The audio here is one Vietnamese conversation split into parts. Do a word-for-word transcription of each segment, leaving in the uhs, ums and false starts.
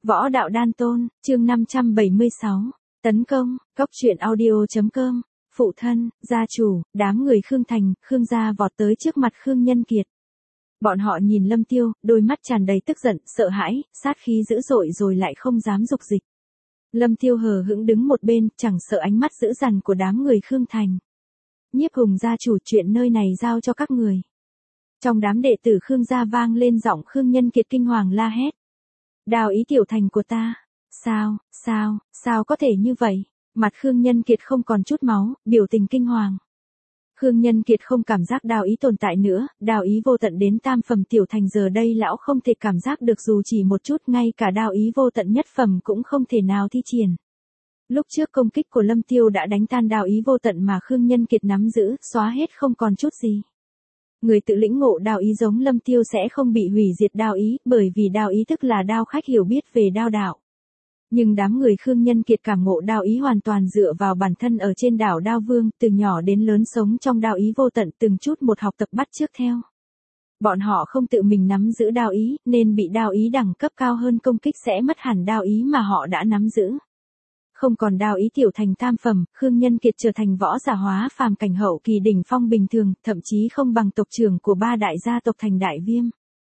Võ đạo đan tôn, chương năm trăm bảy mươi sáu, tấn công, cốc truyện audio.com, phụ thân, gia chủ, đám người Khương Thành, Khương gia vọt tới trước mặt Khương Nhân Kiệt. Bọn họ nhìn Lâm Tiêu, đôi mắt tràn đầy tức giận, sợ hãi, sát khí dữ dội rồi lại không dám dục dịch. Lâm Tiêu hờ hững đứng một bên, chẳng sợ ánh mắt dữ dằn của đám người Khương Thành. Nhiếp Hùng gia chủ, chuyện nơi này giao cho các người. Trong đám đệ tử Khương gia vang lên giọng Khương Nhân Kiệt kinh hoàng la hét. Đào ý tiểu thành của ta. Sao, sao, sao có thể như vậy? Mặt Khương Nhân Kiệt không còn chút máu, biểu tình kinh hoàng. Khương Nhân Kiệt không cảm giác đào ý tồn tại nữa, đào ý vô tận đến tam phẩm tiểu thành giờ đây lão không thể cảm giác được dù chỉ một chút, ngay cả đào ý vô tận nhất phẩm cũng không thể nào thi triển. Lúc trước công kích của Lâm Tiêu đã đánh tan đào ý vô tận mà Khương Nhân Kiệt nắm giữ, xóa hết không còn chút gì. Người tự lĩnh ngộ đao ý giống Lâm Tiêu sẽ không bị hủy diệt đao ý, bởi vì đao ý tức là đao khách hiểu biết về đao đạo. Nhưng đám người Khương Nhân Kiệt cảm ngộ đao ý hoàn toàn dựa vào bản thân ở trên đảo Đao Vương, từ nhỏ đến lớn sống trong đao ý vô tận, từng chút một học tập bắt chước theo. Bọn họ không tự mình nắm giữ đao ý, nên bị đao ý đẳng cấp cao hơn công kích sẽ mất hẳn đao ý mà họ đã nắm giữ. Không còn đao ý tiểu thành tam phẩm, Khương Nhân Kiệt trở thành võ giả hóa phàm cảnh hậu kỳ đỉnh phong bình thường, thậm chí không bằng tộc trưởng của ba đại gia tộc Thành Đại Viêm.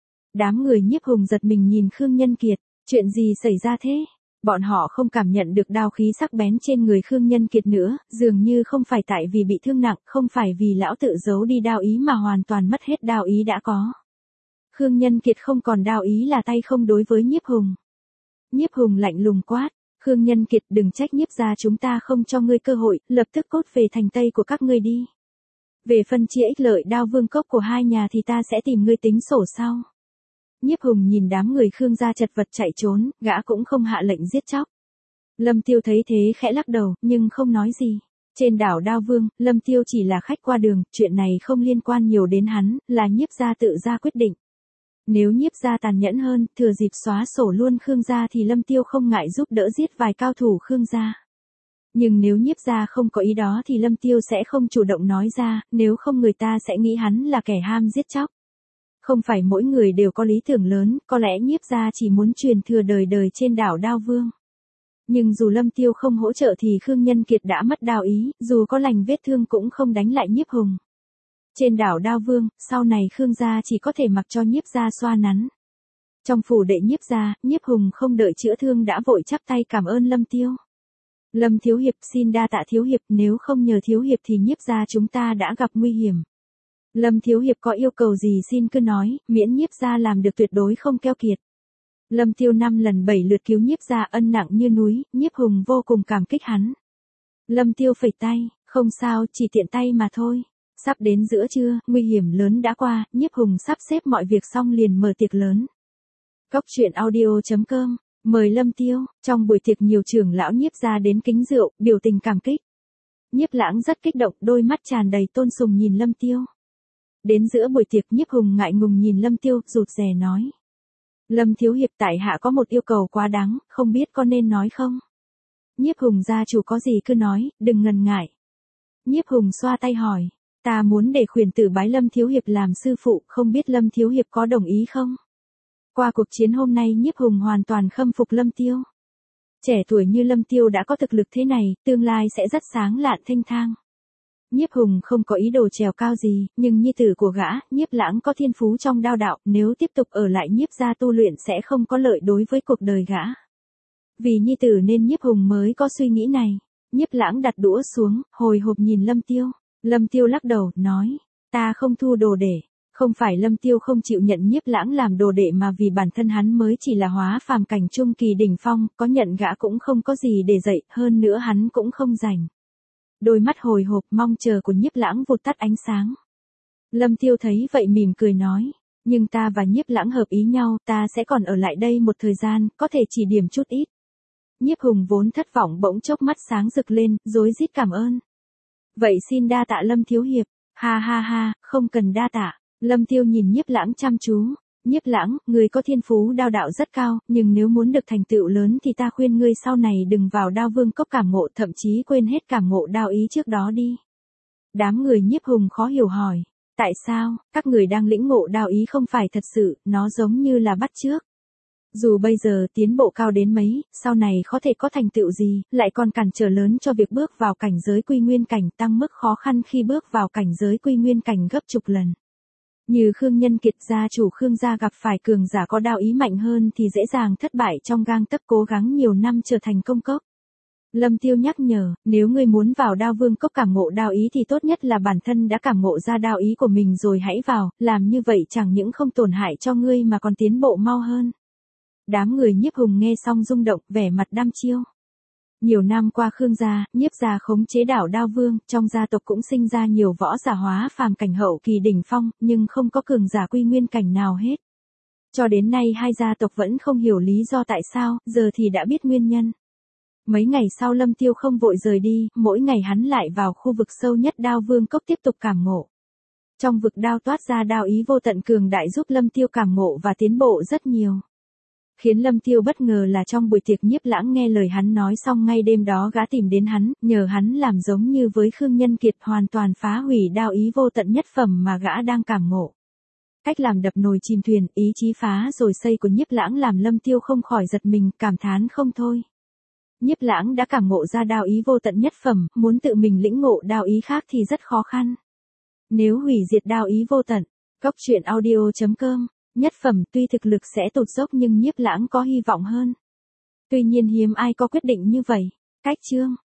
Đám người Nhiếp Hùng giật mình nhìn Khương Nhân Kiệt, chuyện gì xảy ra thế? Bọn họ không cảm nhận được đao khí sắc bén trên người Khương Nhân Kiệt nữa, dường như không phải tại vì bị thương nặng, không phải vì lão tự giấu đi đao ý mà hoàn toàn mất hết đao ý đã có. Khương Nhân Kiệt không còn đao ý là tay không đối với Nhiếp Hùng. Nhiếp Hùng lạnh lùng quát. Khương Nhân Kiệt, đừng trách Nhiếp gia chúng ta không cho ngươi cơ hội, lập tức cốt về thành Tây của các ngươi đi. Về phân chia ích lợi Đao Vương cốc của hai nhà thì ta sẽ tìm ngươi tính sổ sau. Nhiếp Hùng nhìn đám người Khương gia chật vật chạy trốn, gã cũng không hạ lệnh giết chóc. Lâm Tiêu thấy thế khẽ lắc đầu, nhưng không nói gì. Trên đảo Đao Vương, Lâm Tiêu chỉ là khách qua đường, chuyện này không liên quan nhiều đến hắn, là Nhiếp gia tự ra quyết định. Nếu Nhiếp gia tàn nhẫn hơn, thừa dịp xóa sổ luôn Khương gia thì Lâm Tiêu không ngại giúp đỡ giết vài cao thủ Khương gia. Nhưng nếu Nhiếp gia không có ý đó thì Lâm Tiêu sẽ không chủ động nói ra, nếu không người ta sẽ nghĩ hắn là kẻ ham giết chóc. Không phải mỗi người đều có lý tưởng lớn, có lẽ Nhiếp gia chỉ muốn truyền thừa đời đời trên đảo Đao Vương. Nhưng dù Lâm Tiêu không hỗ trợ thì Khương Nhân Kiệt đã mất đao ý, dù có lành vết thương cũng không đánh lại Nhiếp Hùng. Trên đảo Đao Vương, sau này Khương gia chỉ có thể mặc cho Nhiếp gia xoa nắn. Trong phủ đệ Nhiếp gia, Nhiếp Hùng không đợi chữa thương đã vội chắp tay cảm ơn Lâm Tiêu. Lâm thiếu hiệp, xin đa tạ thiếu hiệp, nếu không nhờ thiếu hiệp thì Nhiếp gia chúng ta đã gặp nguy hiểm. Lâm thiếu hiệp có yêu cầu gì xin cứ nói, miễn Nhiếp gia làm được tuyệt đối không keo kiệt. Lâm Tiêu năm lần bảy lượt cứu Nhiếp gia ân nặng như núi, Nhiếp Hùng vô cùng cảm kích hắn. Lâm Tiêu phẩy tay, không sao, chỉ tiện tay mà thôi. Sắp đến giữa trưa, nguy hiểm lớn đã qua, Nhiếp Hùng sắp xếp mọi việc xong liền mở tiệc lớn. Cốc truyện audio.com, mời Lâm Tiêu, trong buổi tiệc nhiều trưởng lão Nhiếp gia đến kính rượu, biểu tình cảm kích. Nhiếp Lãng rất kích động, đôi mắt tràn đầy tôn sùng nhìn Lâm Tiêu. Đến giữa buổi tiệc Nhiếp Hùng ngại ngùng nhìn Lâm Tiêu, rụt rè nói. Lâm thiếu hiệp, tại hạ có một yêu cầu quá đáng, không biết có nên nói không? Nhiếp Hùng gia chủ có gì cứ nói, đừng ngần ngại. Nhiếp Hùng xoa tay hỏi. Ta muốn để khuyển tử bái Lâm thiếu hiệp làm sư phụ, không biết Lâm thiếu hiệp có đồng ý không? Qua cuộc chiến hôm nay Nhiếp Hùng hoàn toàn khâm phục Lâm Tiêu. Trẻ tuổi như Lâm Tiêu đã có thực lực thế này, tương lai sẽ rất sáng lạn thênh thang. Nhiếp Hùng không có ý đồ trèo cao gì, nhưng nhi tử của gã, Nhiếp Lãng có thiên phú trong đao đạo, nếu tiếp tục ở lại Nhiếp gia tu luyện sẽ không có lợi đối với cuộc đời gã. Vì nhi tử nên Nhiếp Hùng mới có suy nghĩ này. Nhiếp Lãng đặt đũa xuống, hồi hộp nhìn Lâm Tiêu. Lâm Tiêu lắc đầu, nói, ta không thu đồ đệ. Không phải Lâm Tiêu không chịu nhận Nhiếp Lãng làm đồ đệ mà vì bản thân hắn mới chỉ là hóa phàm cảnh trung kỳ đỉnh phong, có nhận gã cũng không có gì để dạy, hơn nữa hắn cũng không rảnh. Đôi mắt hồi hộp mong chờ của Nhiếp Lãng vụt tắt ánh sáng. Lâm Tiêu thấy vậy mỉm cười nói, nhưng ta và Nhiếp Lãng hợp ý nhau, ta sẽ còn ở lại đây một thời gian, có thể chỉ điểm chút ít. Nhiếp Hùng vốn thất vọng bỗng chốc mắt sáng rực lên, rối rít cảm ơn. Vậy xin đa tạ Lâm thiếu hiệp. Ha ha ha, không cần đa tạ. Lâm Tiêu nhìn Nhiếp Lãng chăm chú. Nhiếp Lãng, người có thiên phú đao đạo rất cao, nhưng nếu muốn được thành tựu lớn thì ta khuyên ngươi sau này đừng vào Đao Vương cốc cảm ngộ, thậm chí quên hết cảm ngộ đao ý trước đó đi. Đám người Nhiếp Hùng khó hiểu hỏi, tại sao, các người đang lĩnh ngộ đao ý không phải thật sự, nó giống như là bắt chước. Dù bây giờ tiến bộ cao đến mấy, sau này có thể có thành tựu gì, lại còn cản trở lớn cho việc bước vào cảnh giới quy nguyên cảnh, tăng mức khó khăn khi bước vào cảnh giới quy nguyên cảnh gấp chục lần. Như Khương Nhân Kiệt, gia chủ Khương gia gặp phải cường giả có đao ý mạnh hơn thì dễ dàng thất bại trong gang tấc, cố gắng nhiều năm trở thành công cốc. Lâm Tiêu nhắc nhở, nếu ngươi muốn vào đao vương cốc cảm ngộ đao ý thì tốt nhất là bản thân đã cảm ngộ ra đao ý của mình rồi hãy vào, làm như vậy chẳng những không tổn hại cho ngươi mà còn tiến bộ mau hơn. Đám người Nhiếp Hùng nghe xong rung động, vẻ mặt đăm chiêu. Nhiều năm qua Khương gia, Nhiếp gia khống chế đảo Đao Vương, trong gia tộc cũng sinh ra nhiều võ giả hóa phàm cảnh hậu kỳ đỉnh phong, nhưng không có cường giả quy nguyên cảnh nào hết. Cho đến nay hai gia tộc vẫn không hiểu lý do tại sao, giờ thì đã biết nguyên nhân. Mấy ngày sau Lâm Tiêu không vội rời đi, mỗi ngày hắn lại vào khu vực sâu nhất Đao Vương cốc tiếp tục cảm ngộ. Trong vực đao toát ra đao ý vô tận cường đại giúp Lâm Tiêu cảm ngộ và tiến bộ rất nhiều. Khiến Lâm Tiêu bất ngờ là trong buổi tiệc Nhiếp Lãng nghe lời hắn nói xong ngay đêm đó gã tìm đến hắn, nhờ hắn làm giống như với Khương Nhân Kiệt, hoàn toàn phá hủy đao ý vô tận nhất phẩm mà gã đang cảm ngộ. Cách làm đập nồi chìm thuyền, ý chí phá rồi xây của Nhiếp Lãng làm Lâm Tiêu không khỏi giật mình, cảm thán không thôi. Nhiếp Lãng đã cảm ngộ ra đao ý vô tận nhất phẩm, muốn tự mình lĩnh ngộ đao ý khác thì rất khó khăn. Nếu hủy diệt đao ý vô tận, Cốc truyện audio chấm com, nhất phẩm tuy thực lực sẽ tụt dốc nhưng Nhiếp Lãng có hy vọng hơn. Tuy nhiên hiếm ai có quyết định như vậy. Cách chương